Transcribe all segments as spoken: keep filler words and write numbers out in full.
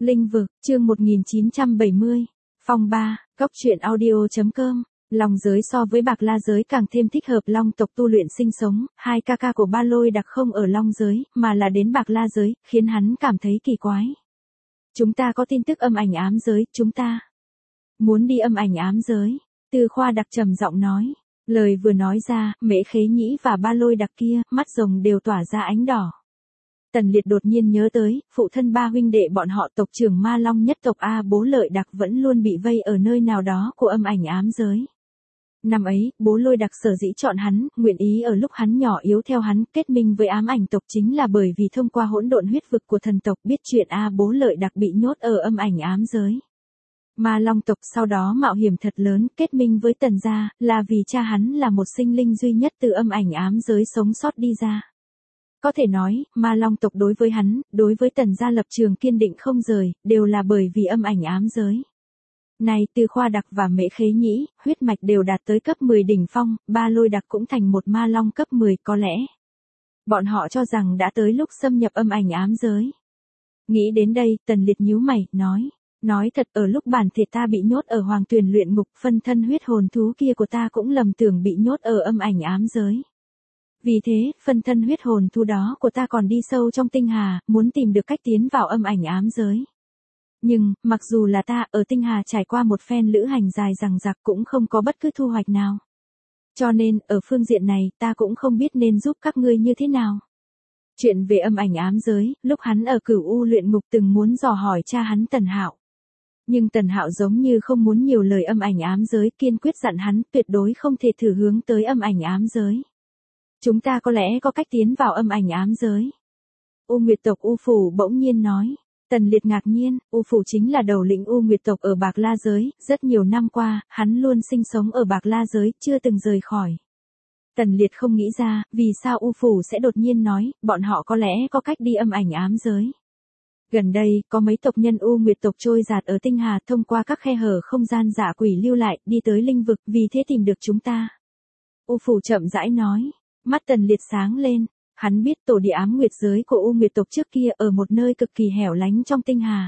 Linh vực, chương một nghìn chín trăm bảy mươi. Phong ba, góc truyện audio.com. Long giới so với Bạc La giới càng thêm thích hợp Long tộc tu luyện sinh sống, hai ca ca của Ba Lôi Đặc không ở Long giới, mà là đến Bạc La giới, khiến hắn cảm thấy kỳ quái. Chúng ta có tin tức âm ảnh ám giới, chúng ta muốn đi âm ảnh ám giới. Tư Khoa Đặc trầm giọng nói. Lời vừa nói ra, Mễ Khế Nhĩ và Ba Lôi Đặc kia, mắt rồng đều tỏa ra ánh đỏ. Tần Liệt đột nhiên nhớ tới, phụ thân ba huynh đệ bọn họ tộc trưởng Ma Long nhất tộc A Bố Lợi Đặc vẫn luôn bị vây ở nơi nào đó của âm ảnh ám giới. Năm ấy, Bố Lôi Đặc sở dĩ chọn hắn, nguyện ý ở lúc hắn nhỏ yếu theo hắn, kết minh với ám ảnh tộc chính là bởi vì thông qua hỗn độn huyết vực của thần tộc biết chuyện A Bố Lợi Đặc bị nhốt ở âm ảnh ám giới. Ma Long tộc sau đó mạo hiểm thật lớn, kết minh với Tần gia, là vì cha hắn là một sinh linh duy nhất từ âm ảnh ám giới sống sót đi ra. Có thể nói, Ma Long tộc đối với hắn, đối với Tần gia lập trường kiên định không rời, đều là bởi vì âm ảnh ám giới. Này, Tư Khoa Đặc và Mễ Khế Nhĩ, huyết mạch đều đạt tới cấp mười đỉnh phong, Ba Lôi Đặc cũng thành một Ma Long cấp mười, có lẽ bọn họ cho rằng đã tới lúc xâm nhập âm ảnh ám giới. Nghĩ đến đây, Tần Liệt nhíu mày, nói. Nói thật, ở lúc bản thể ta bị nhốt ở Hoàng Tuyền luyện ngục, phân thân huyết hồn thú kia của ta cũng lầm tưởng bị nhốt ở âm ảnh ám giới. Vì thế, phân thân huyết hồn thú đó của ta còn đi sâu trong tinh hà, muốn tìm được cách tiến vào âm ảnh ám giới. Nhưng, mặc dù là ta ở tinh hà trải qua một phen lữ hành dài dằng dặc cũng không có bất cứ thu hoạch nào. Cho nên, ở phương diện này, ta cũng không biết nên giúp các ngươi như thế nào. Chuyện về âm ảnh ám giới, lúc hắn ở Cửu U luyện ngục từng muốn dò hỏi cha hắn Tần Hạo. Nhưng Tần Hạo giống như không muốn nhiều lời âm ảnh ám giới, kiên quyết dặn hắn tuyệt đối không thể thử hướng tới âm ảnh ám giới. Chúng ta có lẽ có cách tiến vào âm ảnh ám giới. U Nguyệt tộc U Phủ bỗng nhiên nói. Tần Liệt ngạc nhiên, U Phủ chính là đầu lĩnh U Nguyệt tộc ở Bạc La giới, rất nhiều năm qua, hắn luôn sinh sống ở Bạc La giới, chưa từng rời khỏi. Tần Liệt không nghĩ ra, vì sao U Phủ sẽ đột nhiên nói, bọn họ có lẽ có cách đi âm ảnh ám giới. Gần đây, có mấy tộc nhân U Nguyệt tộc trôi dạt ở tinh hà thông qua các khe hở không gian giả quỷ lưu lại, đi tới linh vực, vì thế tìm được chúng ta. U Phủ chậm rãi nói. Mắt Tần Liệt sáng lên, hắn biết tổ địa ám nguyệt giới của U Nguyệt tộc trước kia ở một nơi cực kỳ hẻo lánh trong tinh hà.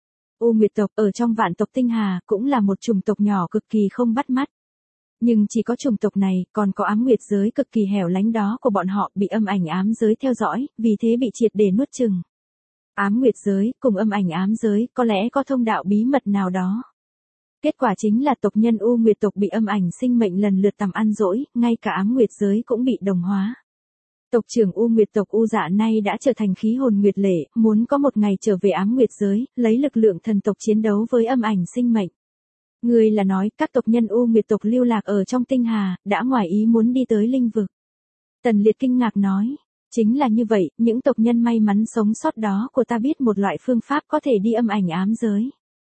U Nguyệt tộc ở trong vạn tộc tinh hà cũng là một chủng tộc nhỏ cực kỳ không bắt mắt. Nhưng chỉ có chủng tộc này, còn có ám nguyệt giới cực kỳ hẻo lánh đó của bọn họ bị âm ảnh ám giới theo dõi, vì thế bị triệt để nuốt chừng. Ám nguyệt giới, cùng âm ảnh ám giới, có lẽ có thông đạo bí mật nào đó. Kết quả chính là tộc nhân U Nguyệt tộc bị âm ảnh sinh mệnh lần lượt tầm ăn dỗi, ngay cả ám nguyệt giới cũng bị đồng hóa. Tộc trưởng U Nguyệt tộc U Dạ nay đã trở thành khí hồn nguyệt lệ, muốn có một ngày trở về ám nguyệt giới, lấy lực lượng thần tộc chiến đấu với âm ảnh sinh mệnh. Người là nói, các tộc nhân U Nguyệt tộc lưu lạc ở trong tinh hà, đã ngoài ý muốn đi tới linh vực. Tần Liệt kinh ngạc nói. Chính là như vậy, những tộc nhân may mắn sống sót đó của ta biết một loại phương pháp có thể đi âm ảnh ám giới.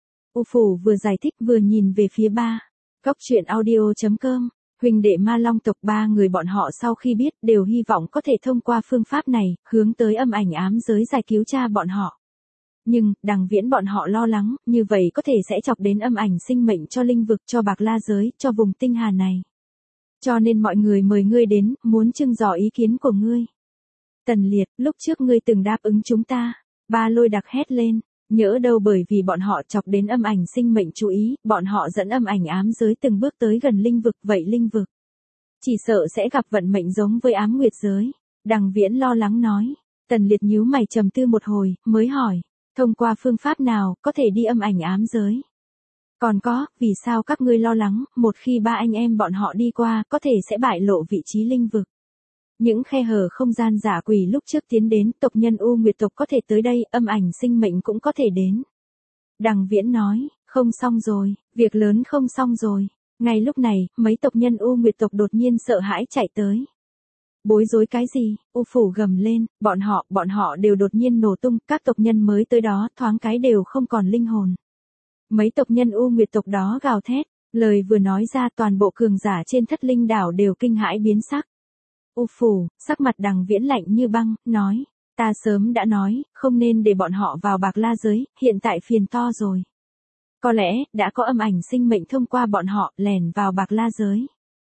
U Phủ vừa giải thích vừa nhìn về phía ba. Góc truyện audio.com, huynh đệ Ma Long tộc ba người bọn họ sau khi biết đều hy vọng có thể thông qua phương pháp này, hướng tới âm ảnh ám giới giải cứu cha bọn họ. Nhưng, Đằng Viễn bọn họ lo lắng, như vậy có thể sẽ chọc đến âm ảnh sinh mệnh cho linh vực, cho Bạc La giới, cho vùng tinh hà này. Cho nên mọi người mời ngươi đến, muốn trưng dò ý kiến của ngươi. Tần Liệt, lúc trước ngươi từng đáp ứng chúng ta. Ba Lôi Đặc hét lên. Nhỡ đâu bởi vì bọn họ chọc đến âm ảnh sinh mệnh chú ý, bọn họ dẫn âm ảnh ám giới từng bước tới gần linh vực, vậy linh vực chỉ sợ sẽ gặp vận mệnh giống với ám nguyệt giới. Đằng Viễn lo lắng nói. Tần Liệt nhíu mày trầm tư một hồi, mới hỏi. Thông qua phương pháp nào, có thể đi âm ảnh ám giới? Còn có, vì sao các ngươi lo lắng, một khi ba anh em bọn họ đi qua, có thể sẽ bại lộ vị trí linh vực? Những khe hở không gian giả quỷ lúc trước tiến đến, tộc nhân U Nguyệt tộc có thể tới đây, âm ảnh sinh mệnh cũng có thể đến. Đằng Viễn nói, không xong rồi, việc lớn không xong rồi. Ngay lúc này, mấy tộc nhân U Nguyệt tộc đột nhiên sợ hãi chạy tới. Bối rối cái gì? U Phủ gầm lên, bọn họ, bọn họ đều đột nhiên nổ tung, các tộc nhân mới tới đó, thoáng cái đều không còn linh hồn. Mấy tộc nhân U Nguyệt tộc đó gào thét, lời vừa nói ra toàn bộ cường giả trên Thất Linh đảo đều kinh hãi biến sắc. U Phủ, sắc mặt Đằng Viễn lạnh như băng, nói, ta sớm đã nói, không nên để bọn họ vào Bạc La giới, hiện tại phiền to rồi. Có lẽ, đã có âm ảnh sinh mệnh thông qua bọn họ, lèn vào Bạc La giới.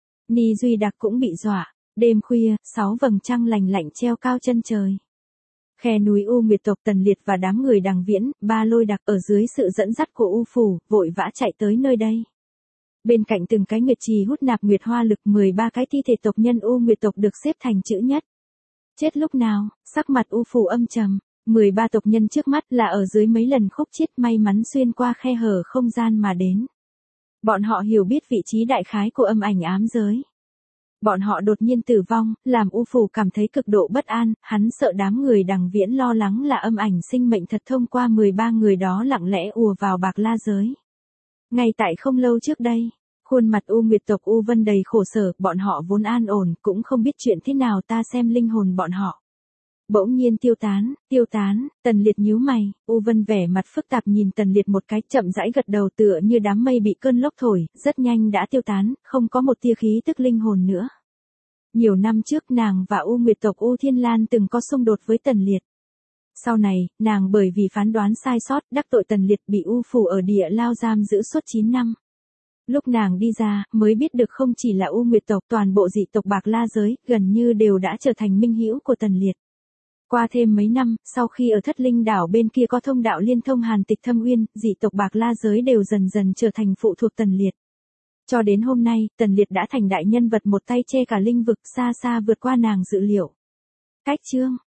Ni Duy Đặc cũng bị dọa, đêm khuya, sáu vầng trăng lành lạnh treo cao chân trời. Khe núi U Nguyệt tộc Tần Liệt và đám người Đằng Viễn, Ba Lôi Đặc ở dưới sự dẫn dắt của U Phủ, vội vã chạy tới nơi đây. Bên cạnh từng cái nguyệt trì hút nạp nguyệt hoa lực, mười ba cái thi thể tộc nhân U Nguyệt tộc được xếp thành chữ nhất. Chết lúc nào? Sắc mặt U Phủ âm trầm. mười ba tộc nhân trước mắt là ở dưới mấy lần khúc chết may mắn xuyên qua khe hở không gian mà đến. Bọn họ hiểu biết vị trí đại khái của âm ảnh ám giới. Bọn họ đột nhiên tử vong, làm U Phủ cảm thấy cực độ bất an, hắn sợ đám người Đằng Viễn lo lắng là âm ảnh sinh mệnh thật thông qua mười ba người đó lặng lẽ ùa vào Bạc La giới. Ngay tại không lâu trước đây, khuôn mặt U Nguyệt tộc U Vân đầy khổ sở, bọn họ vốn an ổn, cũng không biết chuyện thế nào ta xem linh hồn bọn họ. Bỗng nhiên tiêu tán, tiêu tán, Tần Liệt nhíu mày, U Vân vẻ mặt phức tạp nhìn Tần Liệt một cái, chậm rãi gật đầu tựa như đám mây bị cơn lốc thổi, rất nhanh đã tiêu tán, không có một tia khí tức linh hồn nữa. Nhiều năm trước nàng và U Nguyệt tộc U Thiên Lan từng có xung đột với Tần Liệt. Sau này, nàng bởi vì phán đoán sai sót, đắc tội Tần Liệt bị U Phủ ở địa lao giam giữ suốt chín năm. Lúc nàng đi ra, mới biết được không chỉ là U Nguyệt tộc, toàn bộ dị tộc Bạc La giới, gần như đều đã trở thành minh hữu của Tần Liệt. Qua thêm mấy năm, sau khi ở Thất Linh đảo bên kia có thông đạo liên thông Hàn Tịch Thâm Uyên, dị tộc Bạc La giới đều dần dần trở thành phụ thuộc Tần Liệt. Cho đến hôm nay, Tần Liệt đã thành đại nhân vật một tay che cả linh vực, xa xa vượt qua nàng dự liệu. Cách chương